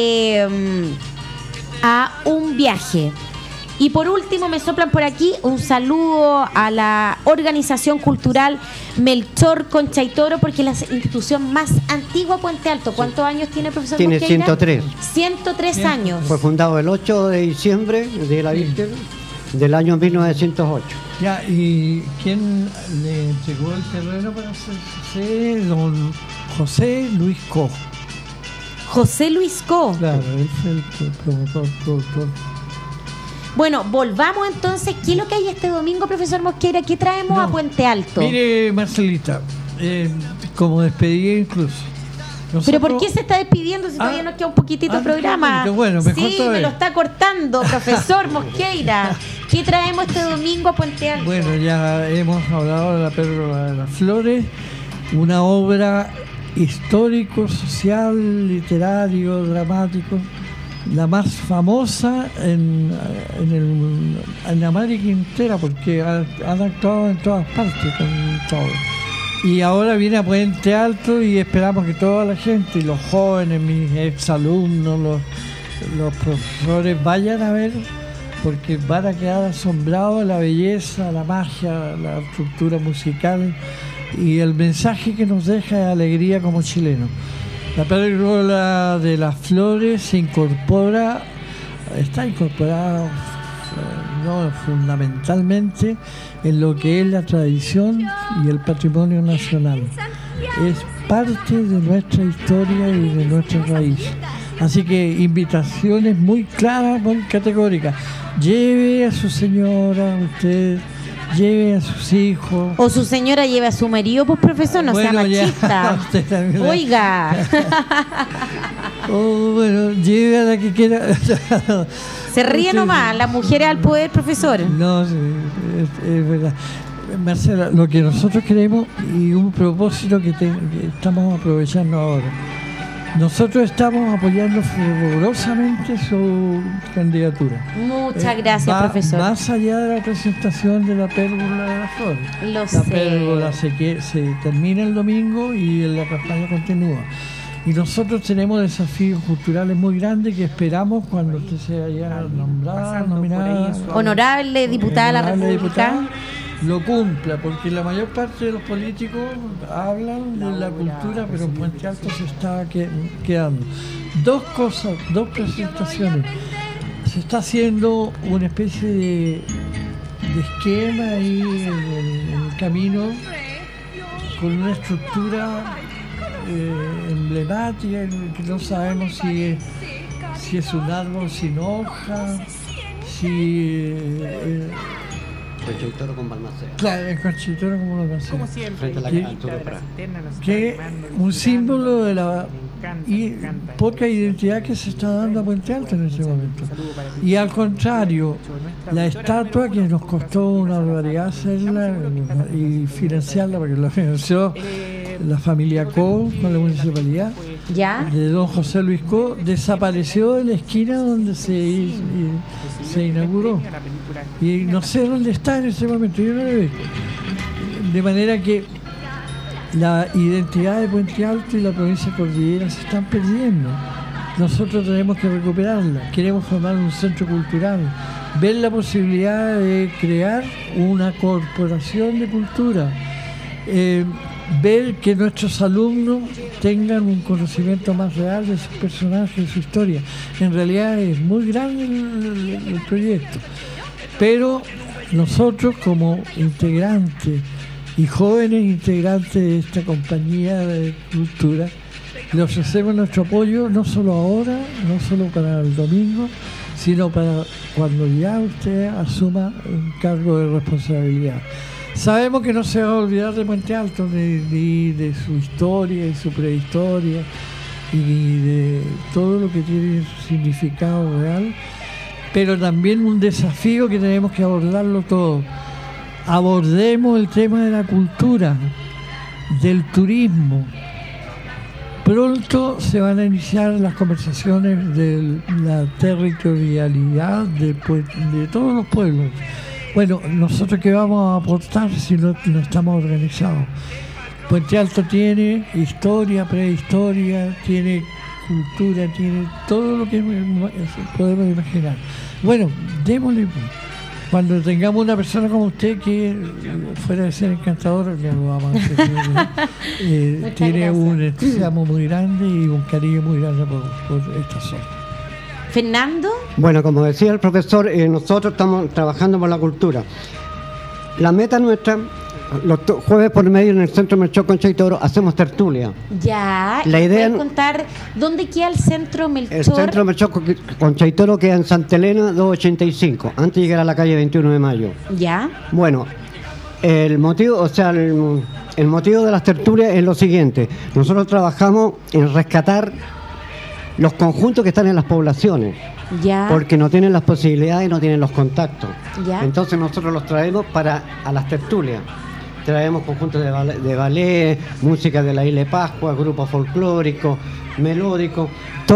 a un viaje. Y por último, me soplan por aquí un saludo a la organización cultural Melchor Concha y Toro, porque es la institución más antigua de Puente Alto. ¿Cuántos años tiene el profesor Tiene Mosqueira? 103. 103 años. Fue fundado el 8 de diciembre de la víspera del año 1908. Ya, ¿y quién le entregó el terreno para hacerse? Don José Luis Co. José Luis Co. Claro, él fue el promotor, productor. Bueno, volvamos entonces. ¿Qué es lo que hay este domingo, profesor Mosqueira? ¿Qué traemos a Puente Alto? Mire, Marcelita, como despedida incluso. ¿Pero por qué se está despidiendo si todavía nos queda un poquitito de programa? Bueno, mejor sí, todavía. me lo está cortando, profesor Mosqueira. ¿Qué traemos este domingo a Puente Alto? Bueno, ya hemos hablado de La Pérgola de las Flores, una obra histórico, social, literario, dramático, la más famosa en América entera, porque han actuado en todas partes con todo. Y ahora viene a Puente Alto y esperamos que toda la gente, los jóvenes, mis exalumnos, los profesores vayan a ver, porque van a quedar asombrados de la belleza, la magia, la estructura musical y el mensaje que nos deja de alegría como chilenos. La Pérgola de las Flores está incorporada fundamentalmente en lo que es la tradición y el patrimonio nacional. Es parte de nuestra historia y de nuestra raíz. Así que invitaciones muy claras, muy categóricas. Lleve a su señora, usted, lleve a sus hijos. O su señora lleve a su marido, pues profesor, no sea machista. Oiga. Bueno, lleve a la que quiera. Se ríe nomás, las mujeres al poder, profesor. No, sí, es verdad. Marcela, lo que nosotros queremos y un propósito que estamos aprovechando ahora. Nosotros estamos apoyando fervorosamente su candidatura. Muchas gracias, profesor. Más allá de la presentación de La Pérgola de las Flores. La Pérgola se termina el domingo y la campaña continúa. Y nosotros tenemos desafíos culturales muy grandes que esperamos cuando usted sea ya nombrada, nominada, honorable diputada de la República, lo cumpla, porque la mayor parte de los políticos hablan de la cultura, pero en Puente Alto se está quedando. Dos presentaciones. Se está haciendo una especie de esquema ahí en el camino con una estructura emblemática, que no sabemos si es un árbol sin hoja, si Concha y Toro con Balmaceda. claro, el Concha y Toro como lo Como hacemos. siempre, Frente a la la altura de la cisterna nos está Que animando, un símbolo de la me encanta poca esto. identidad que se está dando a Puente Alto en este momento. Saludo para ti. Y al contrario, la estatua que nos costó una barbaridad hacerla y financiarla, porque la financió la familia Co con la municipalidad, ¿ya? de don José Luis Co, desapareció de la esquina donde se inauguró. Y no sé dónde está en este momento, yo no lo veo. De manera que la identidad de Puente Alto y la provincia de Cordillera se están perdiendo. Nosotros tenemos que recuperarla. Queremos formar un centro cultural, ver la posibilidad de crear una corporación de cultura, ver que nuestros alumnos tengan un conocimiento más real de sus personajes, de su historia. En realidad es muy grande el proyecto, pero nosotros como integrantes y jóvenes integrantes de esta compañía de cultura le ofrecemos nuestro apoyo, no solo ahora, no solo para el domingo, sino para cuando ya usted asuma un cargo de responsabilidad. Sabemos que no se va a olvidar de Puente Alto, ni de su historia y su prehistoria, y de todo lo que tiene significado real, pero también un desafío que tenemos que abordarlo todo. Abordemos el tema de la cultura, del turismo. Pronto se van a iniciar las conversaciones de la territorialidad de todos los pueblos. Bueno, nosotros qué vamos a aportar si no estamos organizados. Puente Alto tiene historia, prehistoria, tiene cultura, tiene todo lo que podemos imaginar. Bueno, démosle. Cuando tengamos una persona como usted que, fuera de ser encantadora, ya lo vamos a hacer, tiene un entusiasmo muy grande y un cariño muy grande por esta zona. Fernando. Bueno, como decía el profesor, nosotros estamos trabajando por la cultura. La meta nuestra, los jueves por medio en el Centro Melchor Concha y Toro, hacemos tertulia. Ya, La idea ¿puedes contar dónde queda el Centro Melchor? El Centro Melchor Concha y Toro queda en Santa Elena 285, antes de llegar a la calle 21 de Mayo. Ya. Bueno, el motivo de las tertulias es lo siguiente. Nosotros trabajamos en rescatar los conjuntos que están en las poblaciones. Ya. Porque no tienen las posibilidades y no tienen los contactos. Ya. Entonces nosotros los traemos a las tertulias. Traemos conjuntos de ballet, música de la Isla de Pascua, grupos folclóricos, melódicos,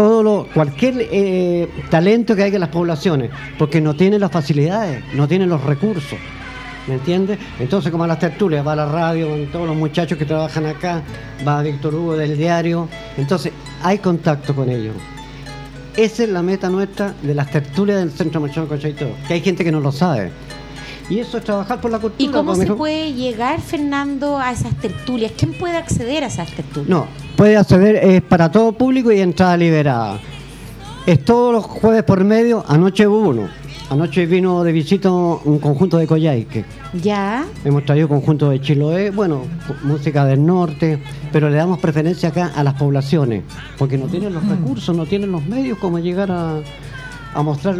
cualquier talento que hay en las poblaciones, porque no tienen las facilidades, no tienen los recursos, ¿me entiendes? Entonces, como a las tertulias, va a la radio, van todos los muchachos que trabajan acá, va Víctor Hugo del diario, entonces hay contacto con ellos. Esa es la meta nuestra de las tertulias del Centro Melchor Concha y Toro, que hay gente que no lo sabe. Y eso es trabajar por la cultura. ¿Y cómo se mejor puede llegar, Fernando, a esas tertulias? ¿Quién puede acceder a esas tertulias? No, puede acceder, es para todo público y entrada liberada. Es todos los jueves por medio. Anoche hubo uno. Anoche vino de visita un conjunto de Coyhaique. Ya. Hemos traído conjunto de Chiloé, bueno, música del norte, pero le damos preferencia acá a las poblaciones, porque no tienen los recursos, no tienen los medios como llegar a mostrar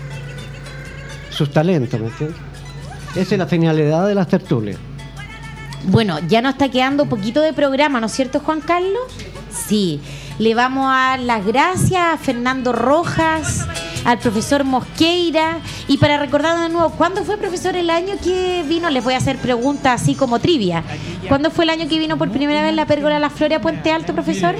sus talentos, ¿me entiendes? Esa es la finalidad de las tertulias. Bueno, ya nos está quedando un poquito de programa, ¿no es cierto, Juan Carlos? Sí. Le vamos a dar las gracias a Fernando Rojas, al profesor Mosqueira. Y para recordar de nuevo, ¿cuándo fue, profesor, el año que vino? Les voy a hacer preguntas así como trivia. ¿Cuándo fue el año que vino por primera vez la Pérgola Las Flores a Puente Alto, profesor?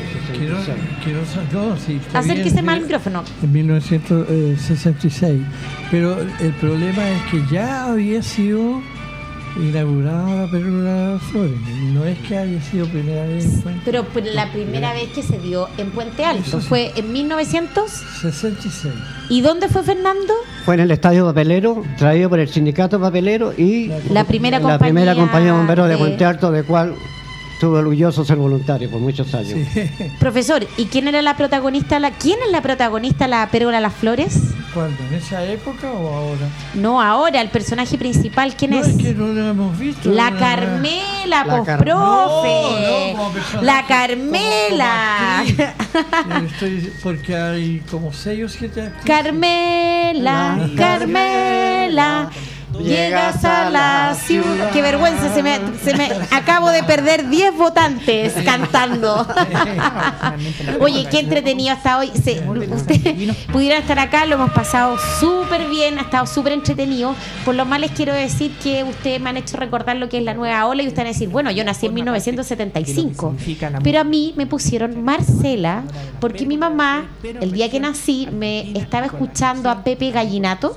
Acérquese más al micrófono. En 1966. Pero el problema es que ya había sido inaugurada la Pérgola de las Flores. No es que haya sido primera vez en Puente. Pero la primera vez que se dio en Puente Alto fue en 1966. ¿Y dónde fue, Fernando? Fue en el Estadio Papelero, traído por el Sindicato Papelero y la primera compañía de bomberos de Puente Alto, de cual estuve orgulloso de ser voluntario por muchos años. Sí. Profesor, ¿y quién era la protagonista? ¿Quién es la protagonista de la Pérgola Las Flores? ¿Cuándo? ¿En esa época o ahora? No, ahora, el personaje principal, ¿quién es? Es que no lo hemos visto. La Carmela, profe. La Carmela. Porque hay como 6 o 7 actrices. Carmela. Llegas a la ciudad. Qué vergüenza, se me acabo de perder 10 votantes cantando. Oye, qué entretenido hasta hoy. Ustedes pudieran estar acá, lo hemos pasado súper bien, ha estado súper entretenido. Por lo más les quiero decir que ustedes me han hecho recordar lo que es la nueva ola y ustedes van a decir, bueno, yo nací en 1975, pero a mí me pusieron Marcela porque mi mamá, el día que nací, me estaba escuchando a Pepe Gallinato,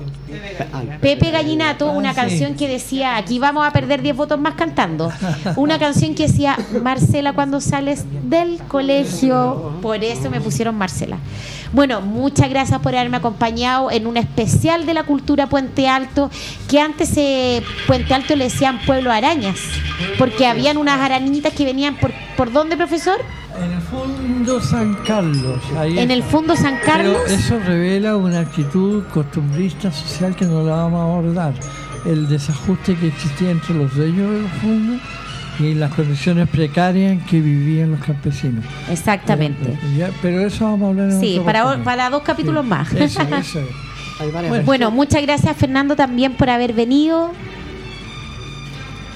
una canción que decía, aquí vamos a perder 10 votos más cantando, una canción que decía, Marcela, cuando sales del colegio, por eso me pusieron Marcela. Bueno, muchas gracias por haberme acompañado en un especial de la cultura Puente Alto, que antes Puente Alto le decían Pueblo Arañas, porque habían unas arañitas que venían ¿por dónde, profesor? En el Fondo San Carlos. En el Fondo San Carlos. Pero eso revela una actitud costumbrista social que no la vamos a abordar. El desajuste que existía entre los dueños de los fondos y las condiciones precarias en que vivían los campesinos. Exactamente. Pero eso vamos a hablar en sí, otro para 2 capítulos más. Eso. Bueno, muchas gracias, Fernando, también por haber venido.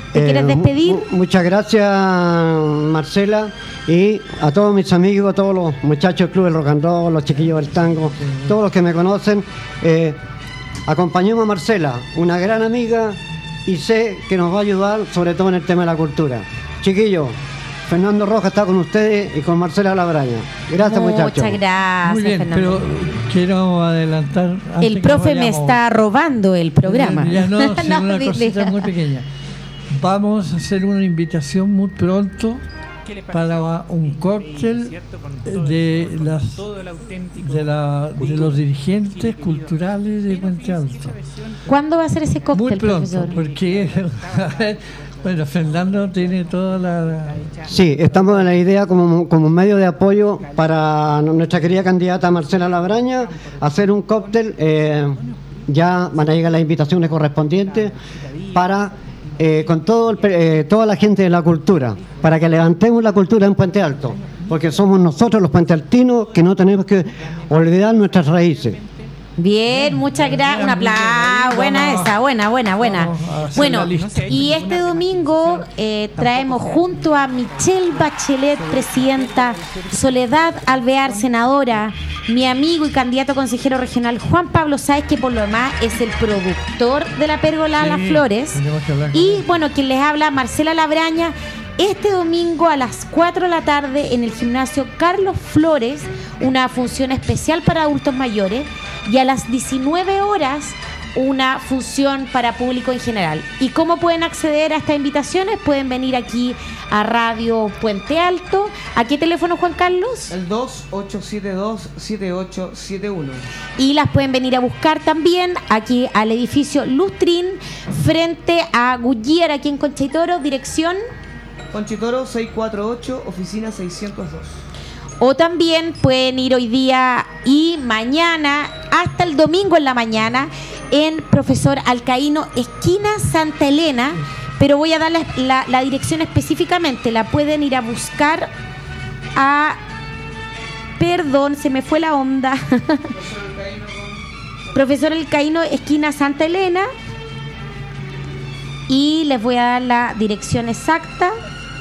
¿Te quieres despedir? Muchas gracias, Marcela, y a todos mis amigos, a todos los muchachos del Club del Rock and Roll, los chiquillos del tango, todos los que me conocen. Acompañemos a Marcela, una gran amiga, y sé que nos va a ayudar sobre todo en el tema de la cultura. Chiquillos, Fernando Rojas está con ustedes y con Marcela Labraña. Gracias, muchachos. Muchas gracias, Muy bien, Fernando. pero quiero adelantar. antes El que profe nos me vayamos. está robando el programa. Ya no, sino No, una dile. cosita muy pequeña. Vamos a hacer una invitación muy pronto ¿Qué le para un cóctel ¿Cierto? Con todo de con las todo el auténtico de los dirigentes culturales de Puente Alto. ¿Cuándo va a ser ese cóctel, Muy pronto, profesor? porque bueno, Fernando tiene toda la Sí, estamos en la idea como un medio de apoyo para nuestra querida candidata Marcela Labraña, hacer un cóctel. Ya van a llegar las invitaciones correspondientes para con toda la gente de la cultura, para que levantemos la cultura en Puente Alto, porque somos nosotros los puentealtinos que no tenemos que olvidar nuestras raíces. Bien, muchas gracias. Un aplauso. Buena esa, buena. Vamos a hacer Bueno, la lista. y este domingo traemos junto a Michelle Bachelet, presidenta, Soledad Alvear, senadora, mi amigo y candidato a consejero regional Juan Pablo Sáez, que por lo demás es el productor de la Pérgola Sí, Las Flores, tenemos que hablar con y él. bueno, quien les habla, Marcela Labraña. Este domingo a las 4 de la tarde en el gimnasio Carlos Flores, una función especial para adultos mayores, y a las 19 horas una función para público en general. ¿Y cómo pueden acceder a estas invitaciones? Pueden venir aquí a Radio Puente Alto. ¿A qué teléfono, Juan Carlos? El 2872-7871. Y las pueden venir a buscar también aquí al edificio Lustrin, frente a Gullier, aquí en Concha y Toro, dirección... Conchitoro 648, oficina 602. O también pueden ir hoy día y mañana, hasta el domingo en la mañana, en Profesor Alcaíno, esquina Santa Elena. Pero voy a dar la dirección específicamente. La pueden ir a buscar a... Perdón, se me fue la onda. Profesor Alcaíno, esquina Santa Elena. Y les voy a dar la dirección exacta.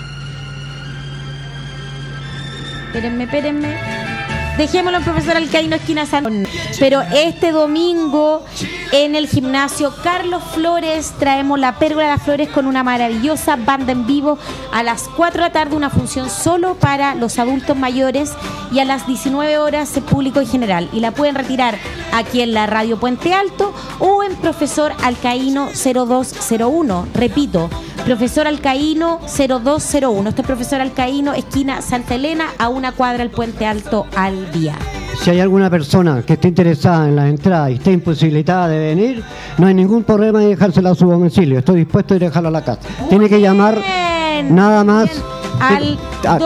Espérenme. Dejémoslo en Profesor Alcaíno, esquina San. Pero este domingo en el gimnasio Carlos Flores traemos la Pérgola de las Flores con una maravillosa banda en vivo a las 4 de la tarde, una función solo para los adultos mayores, y a las 19 horas el público en general. Y la pueden retirar aquí en la Radio Puente Alto o en Profesor Alcaíno 0201. Repito, Profesor Alcaíno 0201. Este es Profesor Alcaíno, esquina Santa Elena, a una cuadra del Puente Alto al día. Si hay alguna persona que esté interesada en la entrada y esté imposibilitada de venir, no hay ningún problema en dejársela a su domicilio. Estoy dispuesto a ir a dejarla a la casa. Tiene que llamar Bien. nada más Al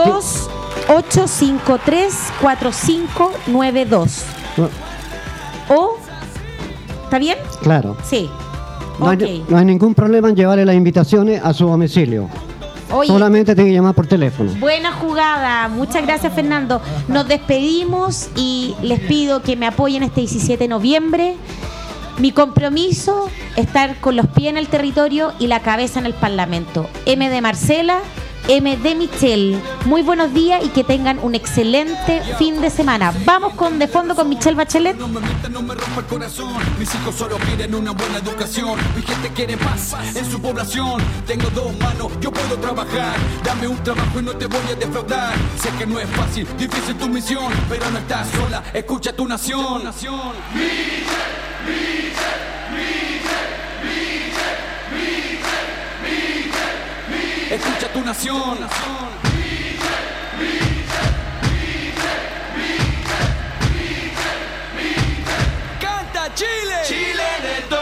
2853-4592. ¿O? ¿Está bien? Claro. Sí. No, Ok. no hay ningún problema en llevarle las invitaciones a su domicilio. Oye, Solamente tiene que llamar por teléfono. buena jugada. Muchas gracias, Fernando. Nos despedimos y les pido que me apoyen este 17 de noviembre. Mi compromiso, estar con los pies en el territorio y la cabeza en el Parlamento. M de Marcela, M de Michelle. Muy buenos días y que tengan un excelente fin de semana. Vamos con de fondo con Michelle Bachelet. No me mientas, no me rompa el corazón. Mis hijos solo quieren una buena educación. Mi gente quiere paz en su población. Tengo dos manos, yo puedo trabajar. Dame un trabajo y no te voy a defraudar. Sé que no es fácil, difícil tu misión, pero no estás sola, escucha tu nación. Escucha tu nación. Canta Chile. Chile de todo.